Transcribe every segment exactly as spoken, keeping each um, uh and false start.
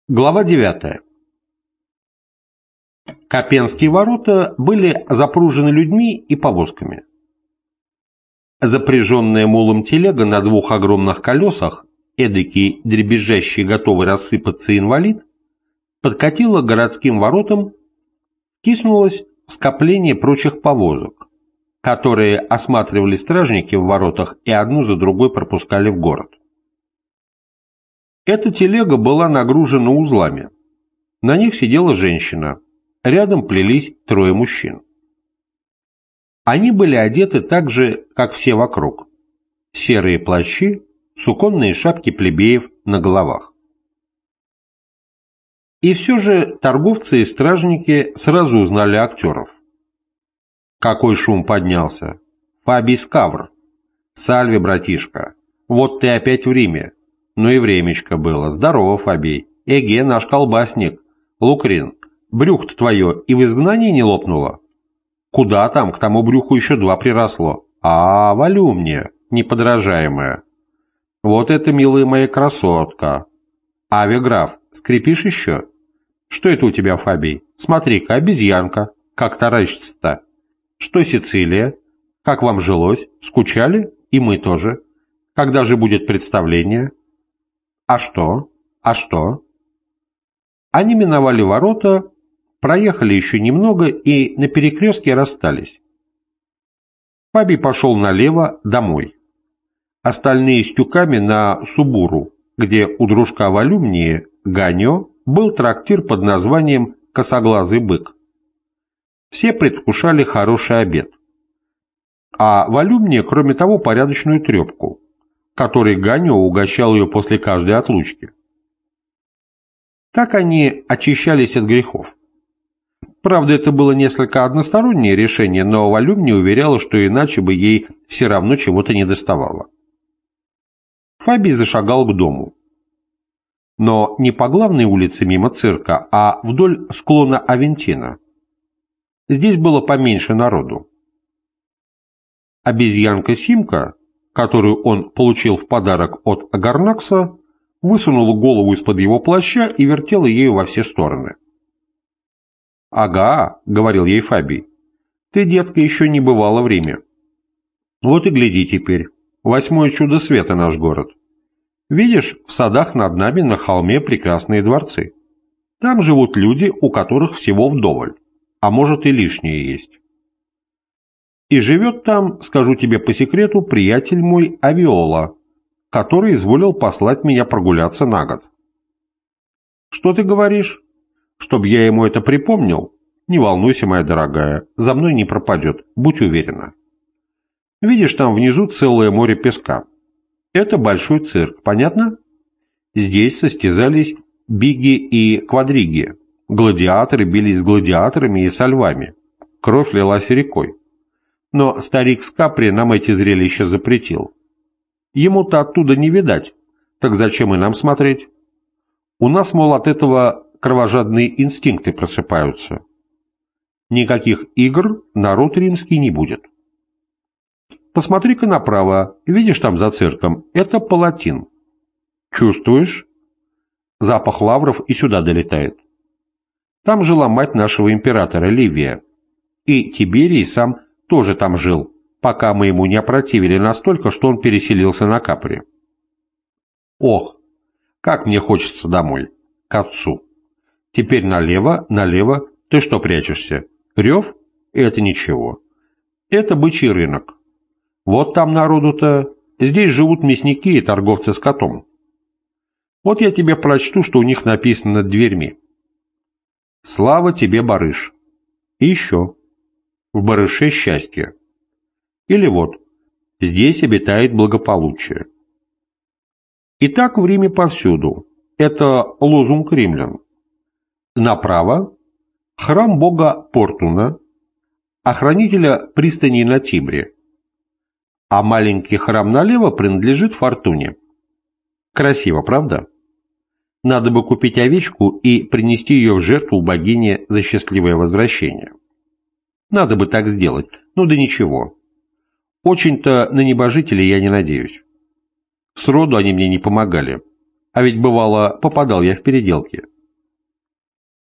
Глава девятая. Копенские ворота были запружены людьми и повозками. Запряженная мулом телега на двух огромных колесах, эдакий дребезжащий, готовый рассыпаться инвалид, подкатила к городским воротам, киснулась в скопление прочих повозок, которые осматривали стражники в воротах и одну за другой пропускали в город. Эта телега была нагружена узлами. На них сидела женщина. Рядом плелись трое мужчин. Они были одеты так же, как все вокруг. Серые плащи, суконные шапки плебеев на головах. И все же торговцы и стражники сразу узнали актеров. Какой шум поднялся! Фабий Скавр! Сальве, братишка! Вот ты опять в Риме! Ну и времечко было. Здорово, Фабий. Эге, наш колбасник. Лукрин, брюхо-то твое и в изгнании не лопнуло? Куда там, к тому брюху еще два приросло. А, валю мне, неподражаемая. Вот это, милая моя красотка. Аве, граф, скрипишь еще? Что это у тебя, Фабий? Смотри-ка, обезьянка. Как таращится-то? Что Сицилия? Как вам жилось? Скучали? И мы тоже. Когда же будет представление? А что? А что? Они миновали ворота, проехали еще немного и на перекрестке расстались. Фабий пошел налево, домой. Остальные с тюками на Субуру, где у дружка Валюмнии, Ганьо, был трактир под названием «Косоглазый бык». Все предвкушали хороший обед. А Валюмния, кроме того, порядочную трепку, который Ганьо угощал ее после каждой отлучки. Так они очищались от грехов. Правда, это было несколько одностороннее решение, но Валюмния уверяла, что иначе бы ей все равно чего-то недоставало. Фабий зашагал к дому. Но не по главной улице мимо цирка, а вдоль склона Авентина. Здесь было поменьше народу. Обезьянка Симка, которую он получил в подарок от Агарнакса, высунула голову из-под его плаща и вертела ею во все стороны. «Ага», — говорил ей Фабий, — «ты, детка, еще не бывала в Риме. Вот и гляди теперь, восьмое чудо света наш город. Видишь, в садах над нами на холме прекрасные дворцы. Там живут люди, у которых всего вдоволь, а может и лишнее есть. И живет там, скажу тебе по секрету, приятель мой Авиола, который изволил послать меня прогуляться на год. Что ты говоришь? Чтоб я ему это припомнил? Не волнуйся, моя дорогая, за мной не пропадет, будь уверена. Видишь, там внизу целое море песка. Это большой цирк, понятно? Здесь состязались биги и квадриги. Гладиаторы бились с гладиаторами и со львами. Кровь лилась рекой. Но старик Скапри нам эти зрелища запретил. Ему-то оттуда не видать, так зачем и нам смотреть? У нас, мол, от этого кровожадные инстинкты просыпаются. Никаких игр народ римский не будет. Посмотри-ка направо, видишь там за цирком, это Палатин. Чувствуешь? Запах лавров и сюда долетает. Там жила мать нашего императора Ливия. И Тиберий сам тоже там жил, пока мы ему не опротивили настолько, что он переселился на Капри. Ох, как мне хочется домой, к отцу. Теперь налево, налево, ты что прячешься? Рев? Это ничего. Это бычий рынок. Вот там народу-то, здесь живут мясники и торговцы скотом. Вот я тебе прочту, что у них написано над дверьми. Слава тебе, барыш. И еще. В барыше счастье. Или вот, здесь обитает благополучие. И так в Риме повсюду. Это лозунг римлян. Направо – храм бога Портуна, охранителя пристани на Тибре. А маленький храм налево принадлежит Фортуне. Красиво, правда? Надо бы купить овечку и принести ее в жертву богине за счастливое возвращение. Надо бы так сделать, ну да ничего. Очень-то на небожителей я не надеюсь. Сроду они мне не помогали. А ведь бывало, попадал я в переделки.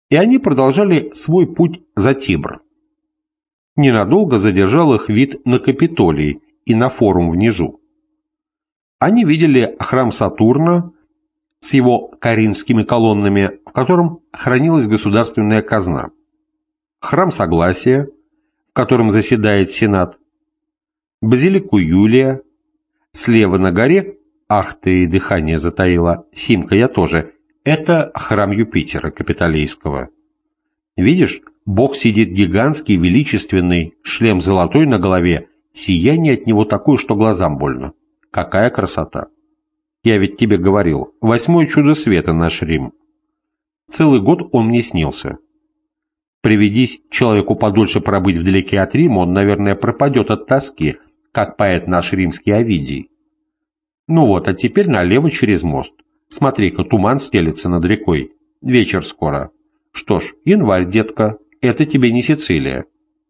и они продолжали свой путь за Тибр. Ненадолго задержал их вид на Капитолий и на форум внизу. Они видели храм Сатурна с его коринфскими колоннами, в котором хранилась государственная казна, храм Согласия, в котором заседает Сенат, базилику Юлия, слева на горе, ах ты, дыхание затаило, Симка, я тоже, это храм Юпитера Капитолийского. Видишь, Бог сидит гигантский, величественный, шлем золотой на голове, сияние от него такое, что глазам больно. Какая красота! Я ведь тебе говорил, восьмое чудо света наш Рим. Целый год он мне снился. Приведись человеку подольше пробыть вдалеке от Рима, он, наверное, пропадет от тоски, как поэт наш римский Овидий. Ну вот, а теперь налево через мост. Смотри-ка, туман стелется над рекой. Вечер скоро. Что ж, январь, детка, это тебе не Сицилия.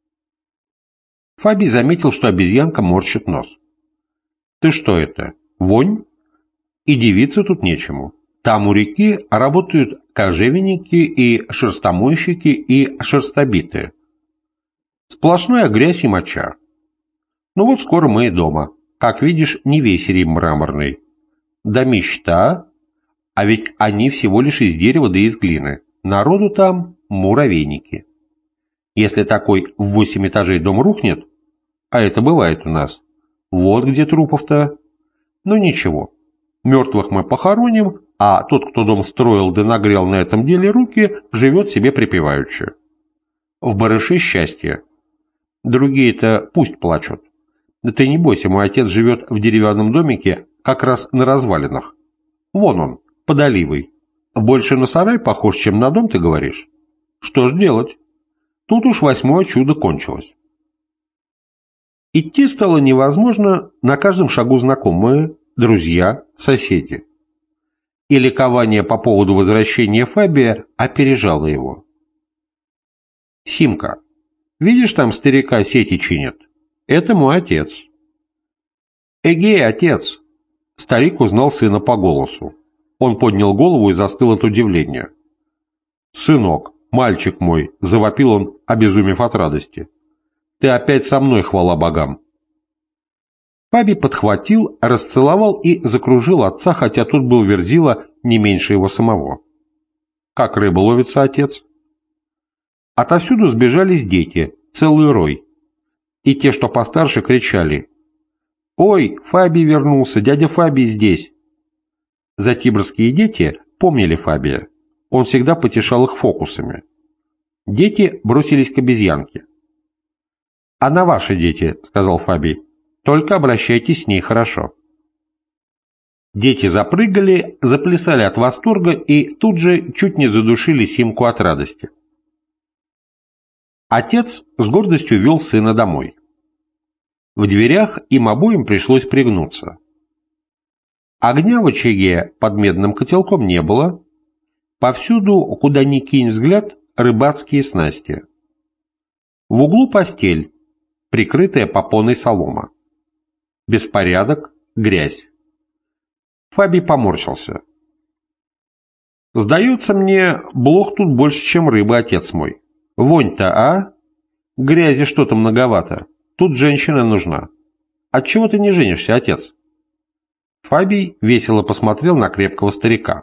Фабий заметил, что обезьянка морщит нос. Ты что это? Вонь? И дивиться тут нечему. Там у реки работают кожевенники и шерстомойщики и шерстобиты. Сплошная грязь и моча. Ну вот скоро мы и дома. Как видишь, не весь Рим мраморный. Домища, а ведь они всего лишь из дерева да из глины. Народу там муравейники. Если такой в восемь этажей дом рухнет, а это бывает у нас, вот где трупов-то. Ну ничего, мертвых мы похороним, а тот, кто дом строил да нагрел на этом деле руки, живет себе припеваючи. В барыше счастье. Другие-то пусть плачут. Да ты не бойся, мой отец живет в деревянном домике как раз на развалинах. Вон он, под оливой. Больше на сарай похож, чем на дом, ты говоришь? Что ж делать? Тут уж восьмое чудо кончилось. Идти стало невозможно, на каждом шагу знакомые, друзья, соседи. И ликование по поводу возвращения Фабия опережало его. Симка, видишь, там старика сети чинят? Это мой отец. Эгей, отец! Старик узнал сына по голосу. Он поднял голову и застыл от удивления. «Сынок, мальчик мой!» — завопил он, обезумев от радости. «Ты опять со мной, хвала богам!» Фабий подхватил, расцеловал и закружил отца, хотя тот был верзила не меньше его самого. «Как рыба ловится, отец?» Отовсюду сбежались дети, целый рой. И те, что постарше, кричали: «Ой, Фабий вернулся, дядя Фабий здесь!» Затибрские дети помнили Фабия. Он всегда потешал их фокусами. Дети бросились к обезьянке. «Она ваши дети», — сказал Фабий. «Только обращайтесь с ней хорошо». Дети запрыгали, заплясали от восторга и тут же чуть не задушили Симку от радости. Отец с гордостью вел сына домой. В дверях им обоим пришлось пригнуться. Огня в очаге под медным котелком не было. Повсюду, куда ни кинь взгляд, рыбацкие снасти. В углу постель, прикрытая попоной солома. Беспорядок, грязь. Фабий поморщился. «Сдается мне, блох тут больше, чем рыба, отец мой. Вонь-то, а? Грязи что-то многовато. Тут женщина нужна. Отчего ты не женишься, отец?» Фабий весело посмотрел на крепкого старика.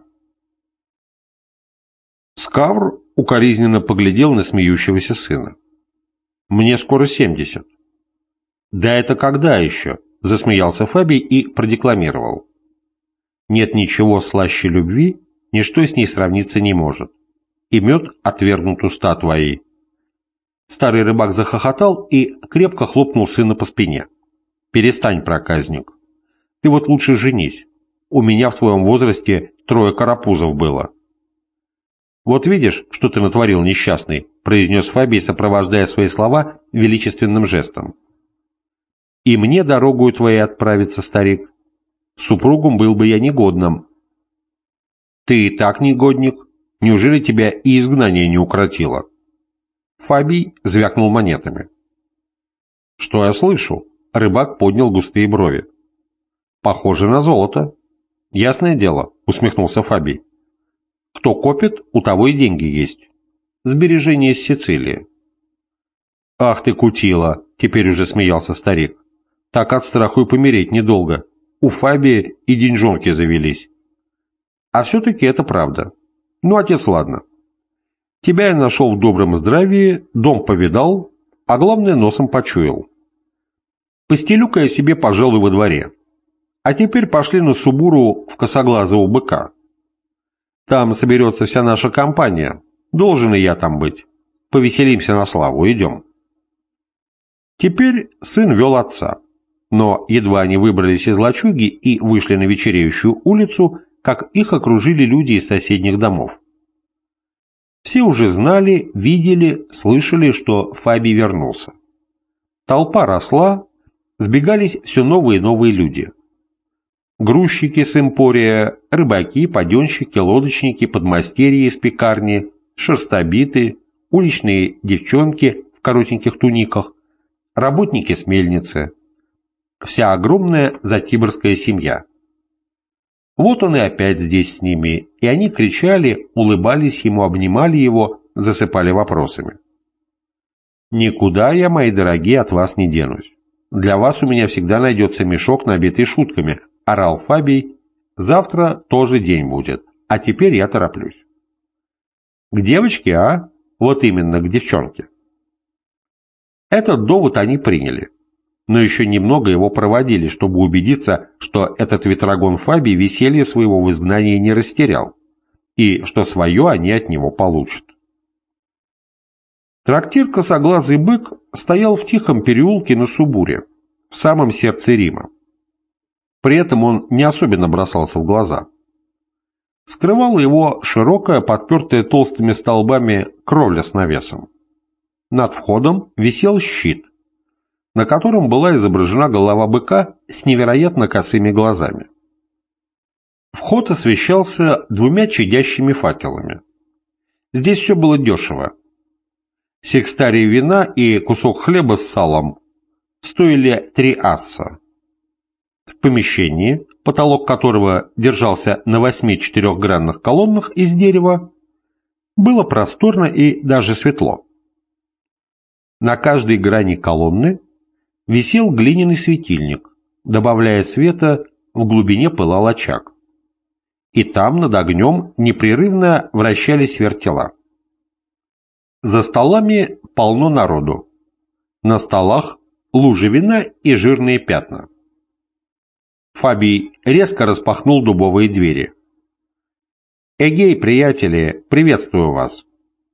Скавр укоризненно поглядел на смеющегося сына. «Мне скоро семьдесят». «Да это когда еще?» — засмеялся Фабий и продекламировал. «Нет ничего слаще любви, ничто с ней сравниться не может. И мед отвергнут уста твои». Старый рыбак захохотал и крепко хлопнул сына по спине. «Перестань, проказник. Ты вот лучше женись. У меня в твоем возрасте трое карапузов было». «Вот видишь, что ты натворил, несчастный», — произнес Фабий, сопровождая свои слова величественным жестом. «И мне дорогою твоей отправиться, старик. Супругом был бы я негодным». «Ты и так негодник. Неужели тебя и изгнание не укротило?» Фабий звякнул монетами. «Что я слышу?» — рыбак поднял густые брови. «Похоже на золото». «Ясное дело», — усмехнулся Фабий. «Кто копит, у того и деньги есть. Сбережения с Сицилии. Ах ты, кутила, теперь уже смеялся старик. Так от страху и помереть недолго. У Фабии и деньжонки завелись. А все-таки это правда. Ну, отец, ладно. Тебя я нашел в добром здравии, дом повидал, а главное, носом почуял. Постелю-ка я себе, пожалуй, во дворе. А теперь пошли на Субуру в Косоглазого быка. Там соберется вся наша компания. Должен и я там быть. Повеселимся на славу, идем. Теперь сын вел отца. Но едва они выбрались из лачуги и вышли на вечереющую улицу, как их окружили люди из соседних домов. Все уже знали, видели, слышали, что Фабий вернулся. Толпа росла, сбегались все новые и новые люди. Грузчики с эмпория, рыбаки, паденщики, лодочники, подмастерья из пекарни, шерстобиты, уличные девчонки в коротеньких туниках, работники с мельницы. Вся огромная затиборская семья. Вот он и опять здесь с ними, и они кричали, улыбались ему, обнимали его, засыпали вопросами. «Никуда я, мои дорогие, от вас не денусь. Для вас у меня всегда найдется мешок, набитый шутками», — орал Фабий. «Завтра тоже день будет, а теперь я тороплюсь». «К девочке, а? Вот именно, к девчонке». Этот довод они приняли. Но еще немного его проводили, чтобы убедиться, что этот ветрогон Фабий веселье своего в изгнании не растерял, и что свое они от него получат. Трактир «Косоглазый бык» стоял в тихом переулке на Субуре, в самом сердце Рима. При этом он не особенно бросался в глаза. Скрывала его широкая, подпертая толстыми столбами кровля с навесом. Над входом висел щит, на котором была изображена голова быка с невероятно косыми глазами. Вход освещался двумя чадящими факелами. Здесь все было дешево. Секстарий вина и кусок хлеба с салом стоили три асса. В помещении, потолок которого держался на восьми четырехгранных колоннах из дерева, было просторно и даже светло. На каждой грани колонны висел глиняный светильник, добавляя света, в глубине пылал очаг. И там над огнем непрерывно вращались вертела. За столами полно народу. На столах лужи вина и жирные пятна. Фабий резко распахнул дубовые двери. «Эгей, приятели, приветствую вас!»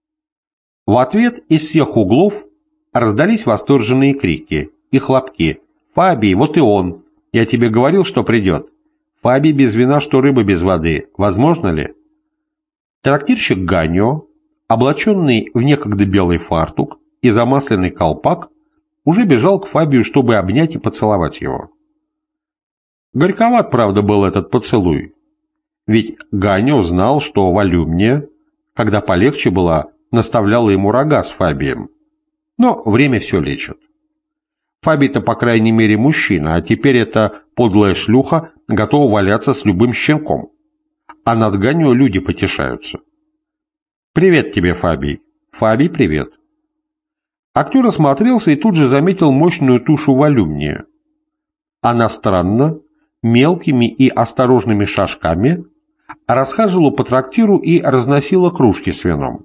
В ответ из всех углов раздались восторженные крики и хлопки. «Фабий, вот и он! Я тебе говорил, что придет! Фабий без вина, что рыба без воды. Возможно ли?» Трактирщик Ганио, облаченный в некогда белый фартук и замасленный колпак, уже бежал к Фабию, чтобы обнять и поцеловать его. Горьковат, правда, был этот поцелуй. Ведь Ганио знал, что Волюмния, когда полегче была, наставляла ему рога с Фабием. Но время все лечит. Фабий-то, по крайней мере, мужчина, а теперь эта подлая шлюха готова валяться с любым щенком. А над Ганио люди потешаются. «Привет тебе, Фабий». «Фабий, привет». Актер осмотрелся и тут же заметил мощную тушу Волюмнии. Она странно, мелкими и осторожными шажками расхаживала по трактиру и разносила кружки с вином.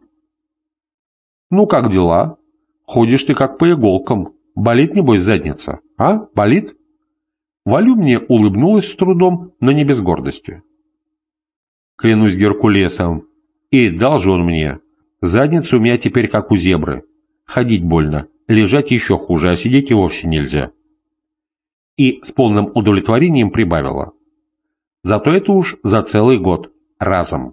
«Ну, как дела? Ходишь ты как по иголкам. Болит, небось, задница? А? Болит?» Волюмния улыбнулась с трудом, но не без гордости. «Клянусь Геркулесом, и дал же он мне. Задница у меня теперь как у зебры. Ходить больно, лежать еще хуже, а сидеть и вовсе нельзя». И с полным удовлетворением прибавила: «Зато это уж за целый год, разом».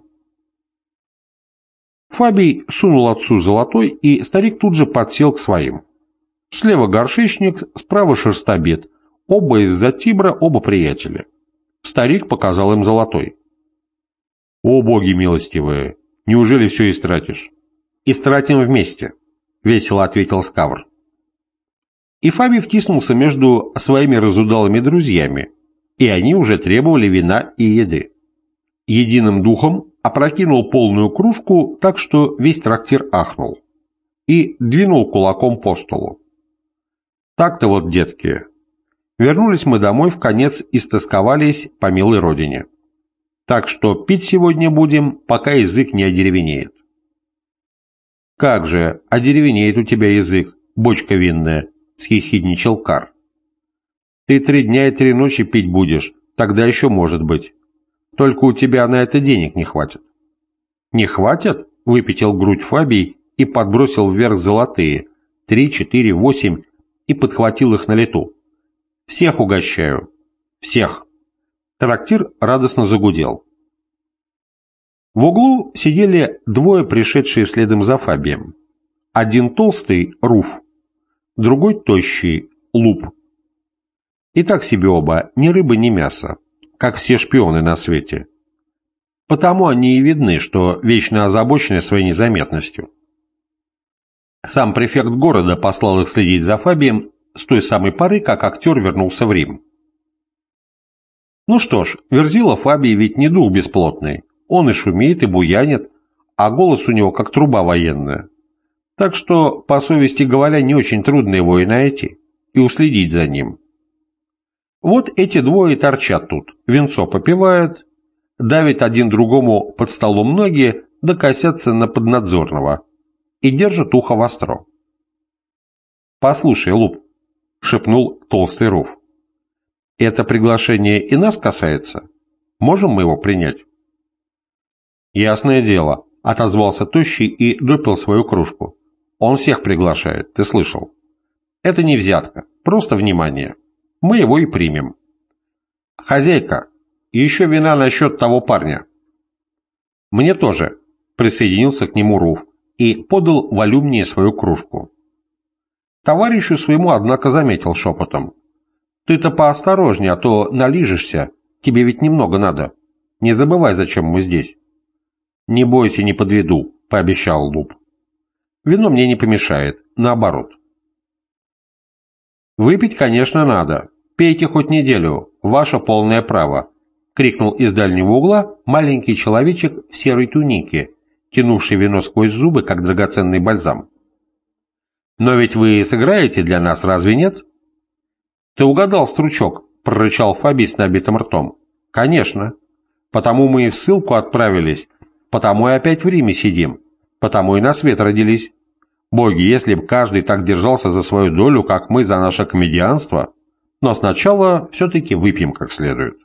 Фабий сунул отцу золотой, и старик тут же подсел к своим. Слева горшечник, справа шерстобит, оба из-за Тибра, оба приятеля. Старик показал им золотой. «О, боги милостивые, неужели все истратишь?» «Истратим вместе», — весело ответил Скавр. И Фабий втиснулся между своими разудалыми друзьями, и они уже требовали вина и еды. единым духом опрокинул полную кружку так, что весь трактир ахнул, и двинул кулаком по столу. Так-то вот, детки. Вернулись мы домой, вконец истосковались по милой родине. Так что пить сегодня будем, пока язык не одеревенеет. «Как же, одеревенеет у тебя язык, бочка винная», — схихидничал Кар. «Ты три дня и три ночи пить будешь, тогда еще может быть. Только у тебя на это денег не хватит». «Не хватит?» — выпятил грудь Фабий и подбросил вверх золотые, три, четыре, восемь, и подхватил их на лету. «Всех угощаю. Всех». Трактир радостно загудел. В углу сидели двое, пришедшие следом за Фабием. Один толстый — Руф, другой тощий — Луп. И так себе оба, ни рыбы, ни мяса, как все шпионы на свете. Потому они и видны, что вечно озабочены своей незаметностью. Сам префект города послал их следить за Фабием с той самой поры, как актер вернулся в Рим. Ну что ж, Верзила Фабий ведь не дух бесплотный. Он и шумит, и буянит, а голос у него как труба военная. Так что, по совести говоря, не очень трудно его и найти, и уследить за ним. Вот эти двое торчат тут, винцо попивают, давят один другому под столом ноги, да косятся на поднадзорного и держат ухо востро. «Послушай, Луп», — шепнул толстый Руф, — «это приглашение и нас касается? Можем мы его принять?» «Ясное дело», — отозвался Тощий и допил свою кружку. «Он всех приглашает, ты слышал. Это не взятка, просто внимание. Мы его и примем. Хозяйка, еще вина насчет того парня». «Мне тоже», — присоединился к нему Руф и подал волюмнее свою кружку. Товарищу своему, однако, заметил шепотом: «Ты-то поосторожнее, а то налижешься, тебе ведь немного надо. Не забывай, зачем мы здесь». «Не бойся, не подведу», — пообещал Луп. «Вино мне не помешает, наоборот». «Выпить, конечно, надо. Пейте хоть неделю, ваше полное право», — крикнул из дальнего угла маленький человечек в серой тунике, тянувший вино сквозь зубы, как драгоценный бальзам. «Но ведь вы сыграете для нас, разве нет?» «Ты угадал, стручок», — прорычал Фабий с набитым ртом. «Конечно. Потому мы и в ссылку отправились, потому и опять в Риме сидим, потому и на свет родились. Боги, если б каждый так держался за свою долю, как мы за наше комедианство, но сначала все-таки выпьем как следует».